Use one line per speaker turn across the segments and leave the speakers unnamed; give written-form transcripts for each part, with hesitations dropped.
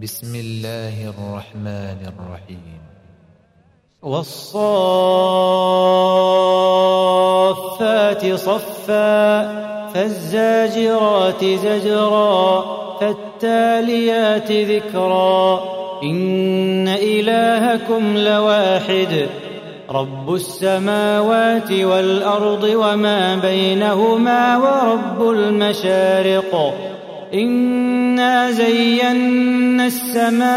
بسم الله الرحمن الرحيم.
والصافات صفا فالزاجرات زجرا فالتاليات ذكرا إن إلهكم لواحد رب السماوات والأرض وما بينهما ورب المشارق إنا زينا السماء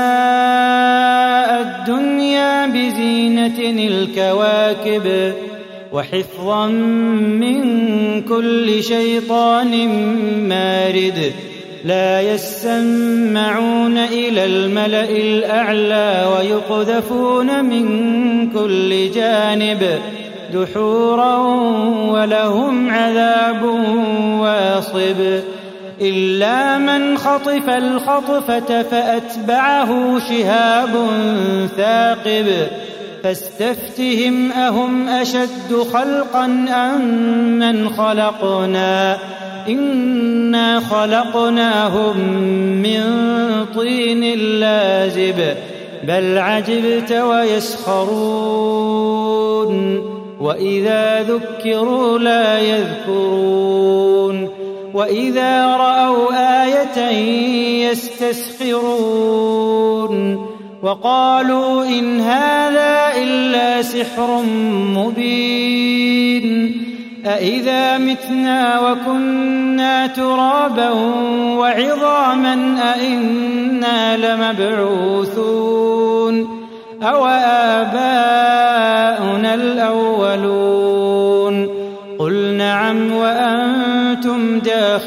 الدنيا بزينة الكواكب وحفظا من كل شيطان مارد لا يسمعون إلى الملأ الأعلى ويقذفون من كل جانب دحورا ولهم عذاب واصب إلا من خطف الخطفة فأتبعه شهاب ثاقب فاستفتهم أهم أشد خلقا أم من خلقنا إنا خلقناهم من طين لازب بل عجبت ويسخرون وإذا ذكروا لا يذكرون وإذا رأوا آية يستسخرون وقالوا إن هذا إلا سحر مبين أإذا متنا وكنا ترابا وعظاما أإنا لمبعوثون أو آباؤنا الأولون قل نعم وأنتم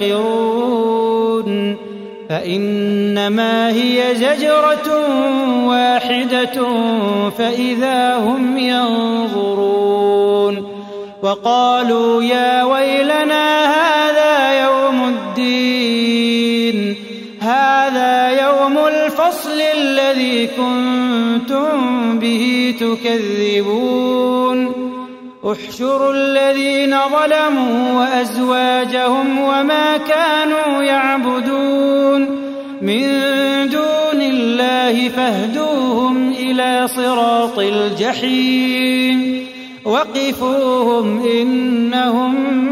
داخرون فإنما هي زجرة واحدة فإذا هم ينظرون وقالوا يا ويلنا هذا يوم الدين هذا يوم الفصل الذي كنتم به تكذبون احشروا الذين ظلموا وأزواجهم وما كانوا يعبدون من دون الله فاهدوهم إلى صراط الجحيم وقفوهم إنهم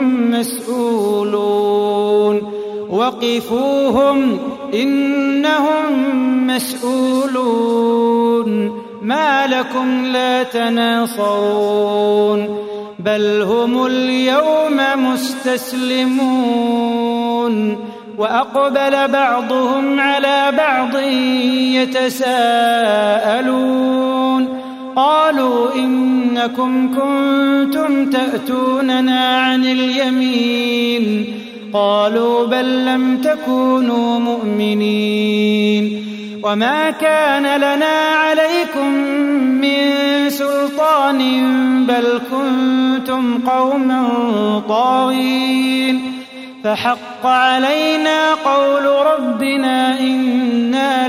مسؤولون ما لكم لا تناصرون بل هم اليوم مستسلمون وأقبل بعضهم على بعض يتساءلون قالوا إنكم كنتم تأتوننا عن اليمين قالوا بل لم تكونوا مؤمنين وما كان لنا عليكم من سلطان بل كنتم قوما طاغين فحق علينا قول ربنا إنا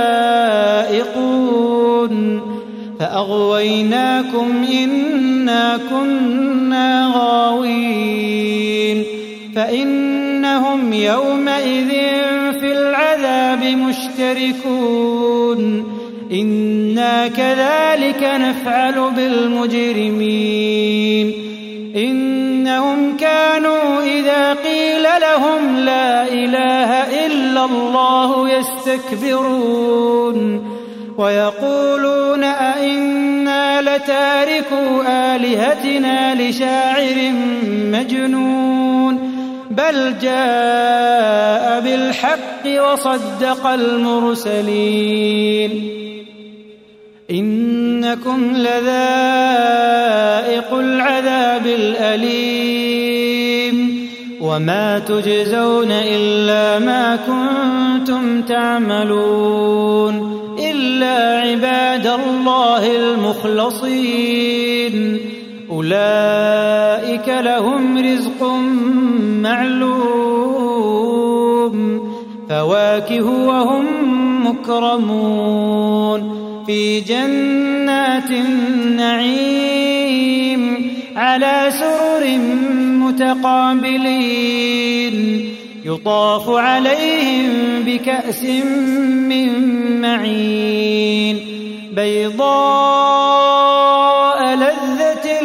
لذائقون فأغويناكم إنا كنا غاوين فإنهم يومئذ في العذاب مشتركون إنا كذلك نفعل بالمجرمين إنهم كانوا إذا قيل لهم لا إله إلا الله يستكبرون ويقولون أئنا لتاركو آلهتنا لشاعر مجنون بل جاء بالحق وصدق المرسلين إنكم لذائق العذاب الأليم وما تجزون إلا ما كنتم تعملون إلا عباد الله المخلصين أولئك لهم رزق معلوم فواكه وهم مكرمون في جنات النعيم على سرر متقابلين يطاف عليهم بكأس من معين بيضاء لذة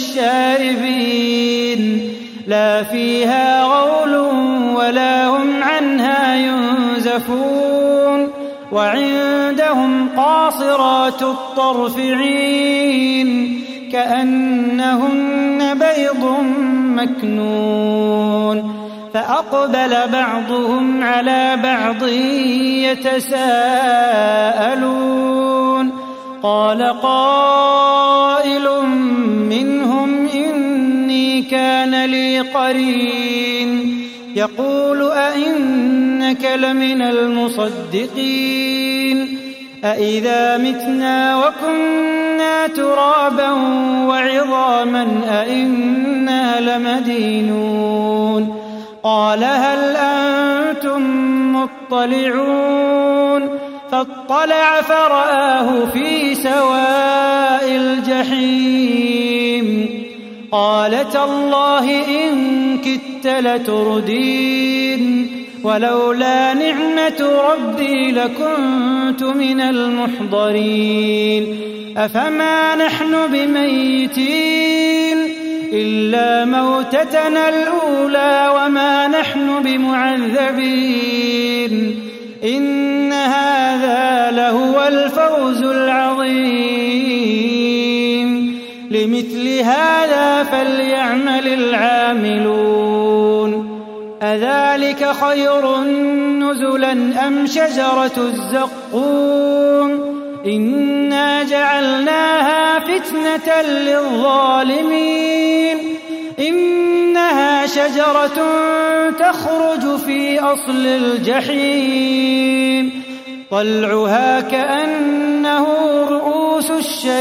للشاربين لا فيها غول ولا هم عنها ينزفون وعندهم قاصرات الطرف عين كأنهن بيض مكنون فأقبل بعضهم على بعض يتساءلون قال قائل منهم إني كان لي قرين يقول أئنك لمن المصدقين أإذا متنا وكنا ترابا وعظاما أئنا لمدينون قال هل أنتم مطلعون فاطلع فرآه في سواء الجحيم قال تالله إن كدت لتردين ولولا نعمة ربي لكنت من المحضرين أفما نحن بميتين إلا موتتنا الأولى وما نحن بمعذبين إن هذا لهو الفوز العظيم لمثل هذا فليعمل العاملون أذلك خير نزلا أم شجرة الزقوم إنا جعلناها فتنة للظالمين إنها شجرة تخرج في أصل الجحيم طلعها كأنه رؤوس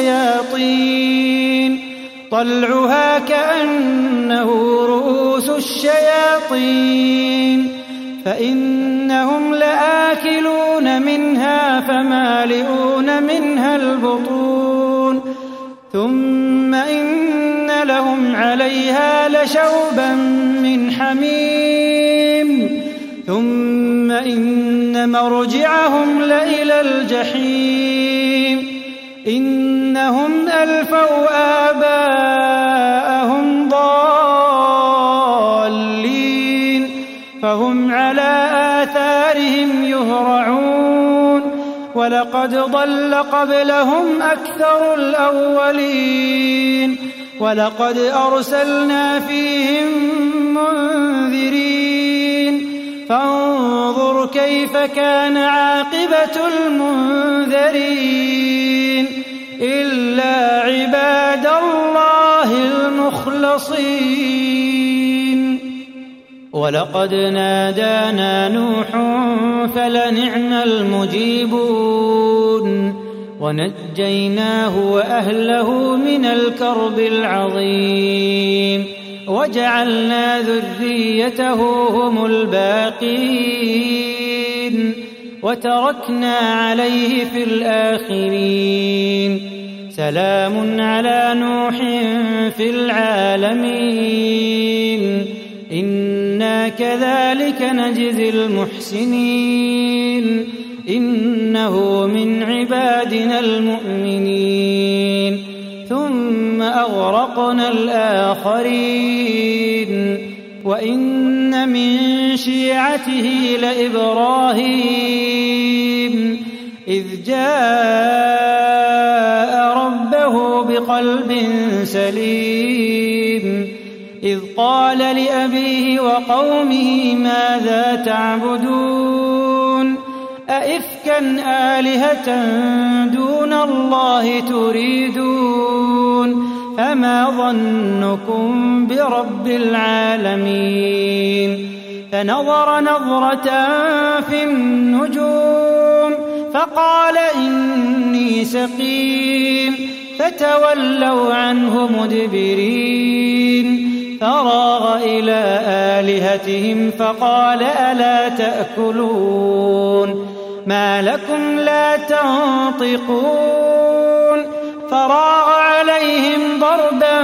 الشياطين فإنهم لآكلون منها فمالئون منها البطون ثم إن لهم عليها لشوبا من حميم ثم إن مرجعهم لإلى الجحيم إنهم ألفوا آباءهم ضالين فهم على آثارهم يهرعون ولقد ضل قبلهم أكثر الأولين ولقد أرسلنا فيهم منذرين فانظر كيف كان عاقبة المنذرين إلا عباد الله المخلصين ولقد نادانا نوح فلنعم المجيبون ونجيناه وأهله من الكرب العظيم وجعلنا ذريته هم الباقين وتركنا عليه في الآخرين سلام على نوح في العالمين إنا كذلك نجزي المحسنين إنه من عبادنا المؤمنين ثم أغرقنا الآخرين وإن من شيعته لإبراهيم إذ جاء ربه بقلب سليم إذ قال لأبيه وقومه ماذا تعبدون أئفكا آلهة دون الله تريدون فما ظنكم برب العالمين فنظر نظرة في النجوم فقال إني سقيم فتولوا عنه مدبرين فراغ إلى آلهتهم فقال ألا تأكلون ما لكم لا تنطقون فراغ عليهم ضربا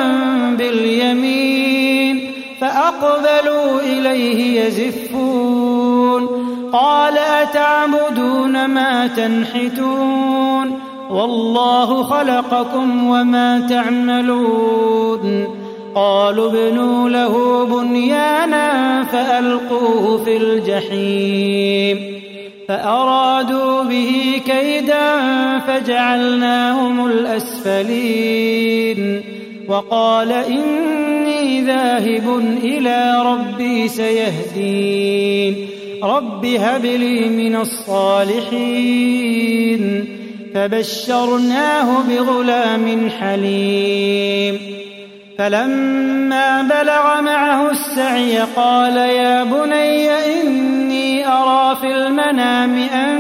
باليمين فأقبلوا إليه يزفون قال أتعبدون ما تنحتون والله خلقكم وما تعملون قالوا ابنوا له بنيانا فألقوه في الجحيم فأرادوا به كيدا فجعلناهم الأسفلين وقال إني ذاهب إلى ربي سيهدين رب هب لي من الصالحين فبشرناه بغلام حليم فلما بلغ معه السعي قال يا بني إني أرى في المنام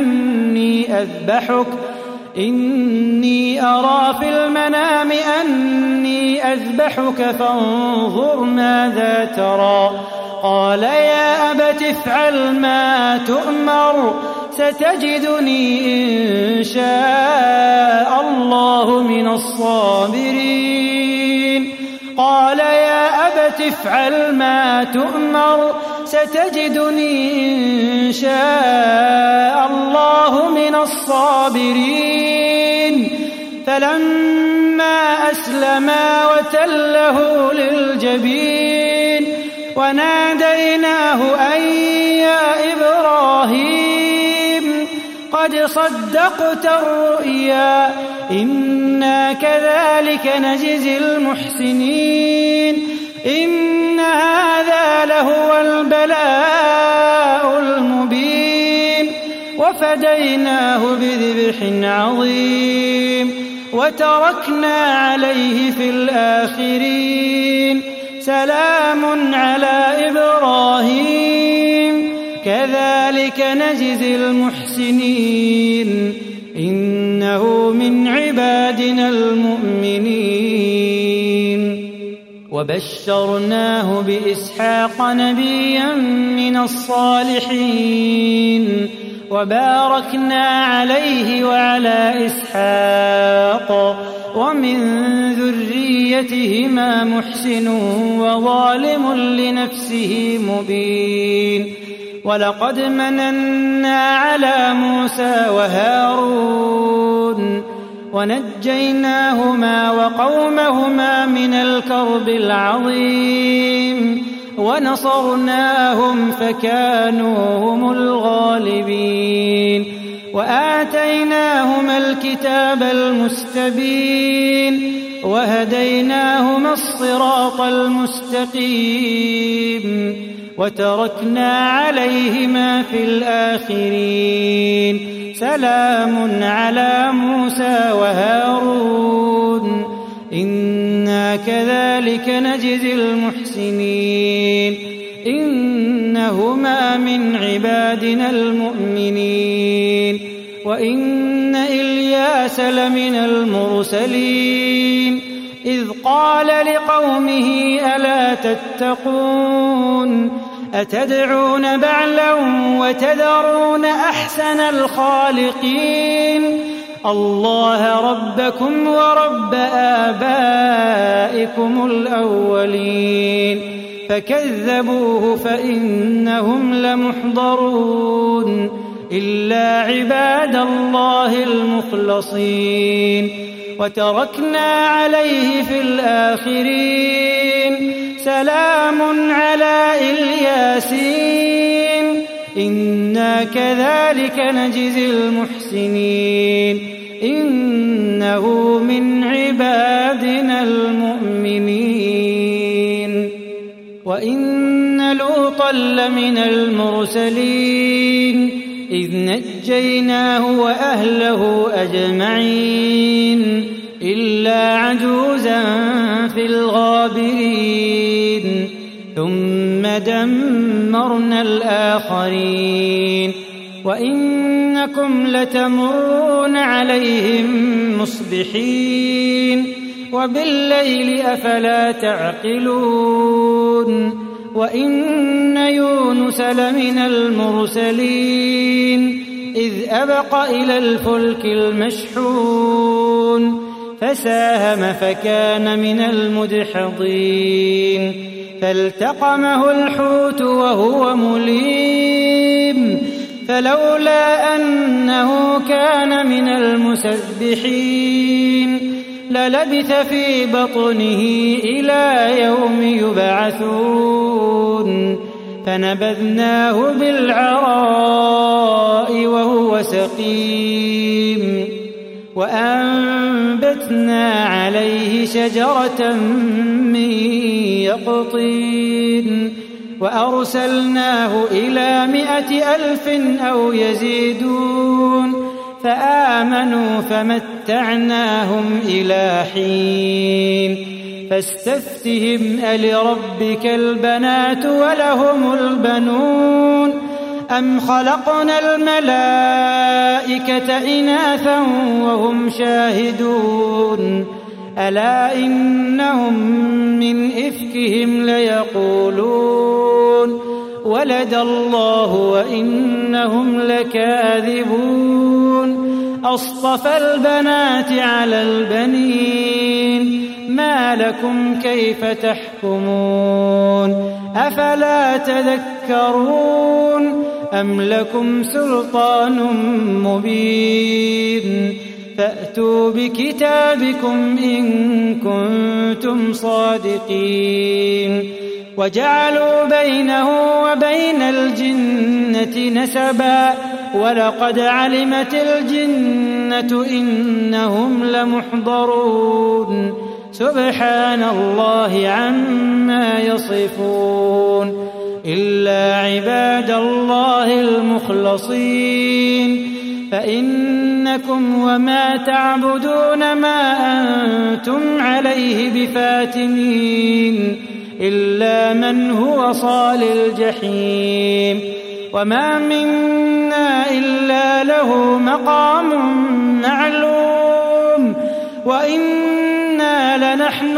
أني أذبحك فانظر ماذا ترى قال يا أبت افعل ما تؤمر ستجدني إن شاء الله من الصابرين قال يا أبت افعل ما تؤمر ستجدني إن شاء الله من الصابرين فلما أسلما وتله للجبين وناديناه أن يا إبراهيم قد صدقت الرؤيا إنا كذلك نجزي المحسنين إن هذا لهو البلاء المبين وفديناه بذبح عظيم وتركنا عليه في الآخرين سلام على إبراهيم كذلك نجزي المحسنين إنه من عبادنا المؤمنين وبشرناه بإسحاق نبيا من الصالحين وباركنا عليه وعلى إسحاق ومن ذريتهما محسن وظالم لنفسه مبين ولقد مننا على موسى وهارون ونجيناهما وقومهما من الكرب العظيم ونصرناهم فكانوا هم الغالبين وآتيناهما الكتاب المستبين وهديناهما الصراط المستقيم وتركنا عليهما في الآخرين سلام على موسى وهارون إنا كذلك نجزي المحسنين إنهما من عبادنا المؤمنين وإن إلياس لمن المرسلين إذ قال لقومه ألا تتقون أتدعون بعلا وتذرون أحسن الخالقين الله ربكم ورب آبائكم الأولين فكذبوه فإنهم لمحضرون إلا عباد الله المخلصين وتركنا عليه في الآخرين سلام على الياسين إنا كذلك نجزي المحسنين إنه من عبادنا المؤمنين وإن لوطا لمن المرسلين إذ نجيناه وأهله أجمعين إلا عجوزا في الغابرين ثم دمرنا الآخرين وإنكم لتمرون عليهم مصبحين وبالليل أفلا تعقلون وإن يونس لمن المرسلين إذ أبق إلى الفلك المشحون فساهم فكان من المدحضين فالتقمه الحوت وهو مليم فلولا أنه كان من المسبحين للبث في بطنه إلى يوم يبعثون فنبذناه بالعراء وهو سقيم وأنبتنا عليه شجرة من يقطين وأرسلناه إلى 100,000 أو يزيدون فآمنوا فمتعناهم إلى حين فاستفتهم ألربك البنات ولهم البنون أم خلقنا الملائكة إناثا وهم شاهدون ألا إنهم من إفكهم ليقولون ولد الله وإنهم لكاذبون أصطفى البنات على البنين ما لكم كيف تحكمون أفلا تذكرون أم لكم سلطان مبين فأتوا بكتابكم إن كنتم صادقين وجعلوا بينه وبين الجنة نسبا ولقد علمت الجنة إنهم لمحضرون سبحان الله عما يصفون إلا عباد الله المخلصين فإنكم وما تعبدون ما أنتم عليه بفاتنين إلا من هو صال الجحيم وما منا إلا له مقام معلوم وإنا لنحن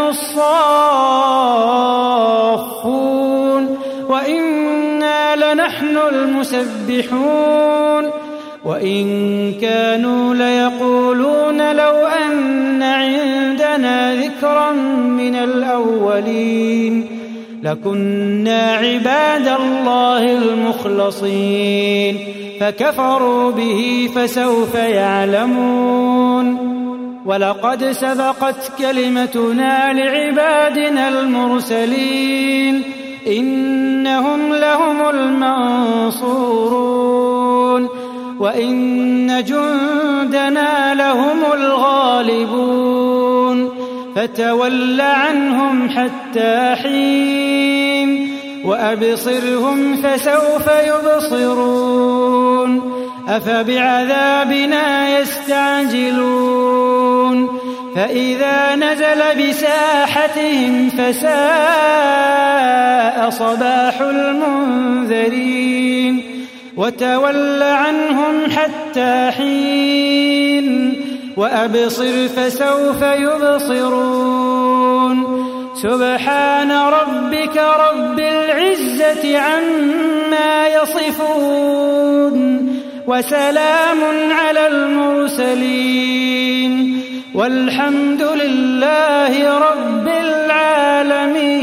الصافون وإنا لنحن المسبحون وإن كانوا ليقولون لو أن عندنا ذكرا من الأولين لكنا عباد الله المخلصين فكفروا به فسوف يعلمون ولقد سبقت كلمتنا لعبادنا المرسلين إنهم لهم المنصورون وإن جندنا لهم الغالبون فتول عنهم حتى حين وأبصرهم فسوف يبصرون أفبعذابنا يستعجلون فإذا نزل بساحتهم فساء صباح المنذرين وتول عنهم حتى حين وأبصر فسوف يبصرون سبحان ربك رب العزة عما يصفون وسلام على المرسلين والحمد لله رب العالمين.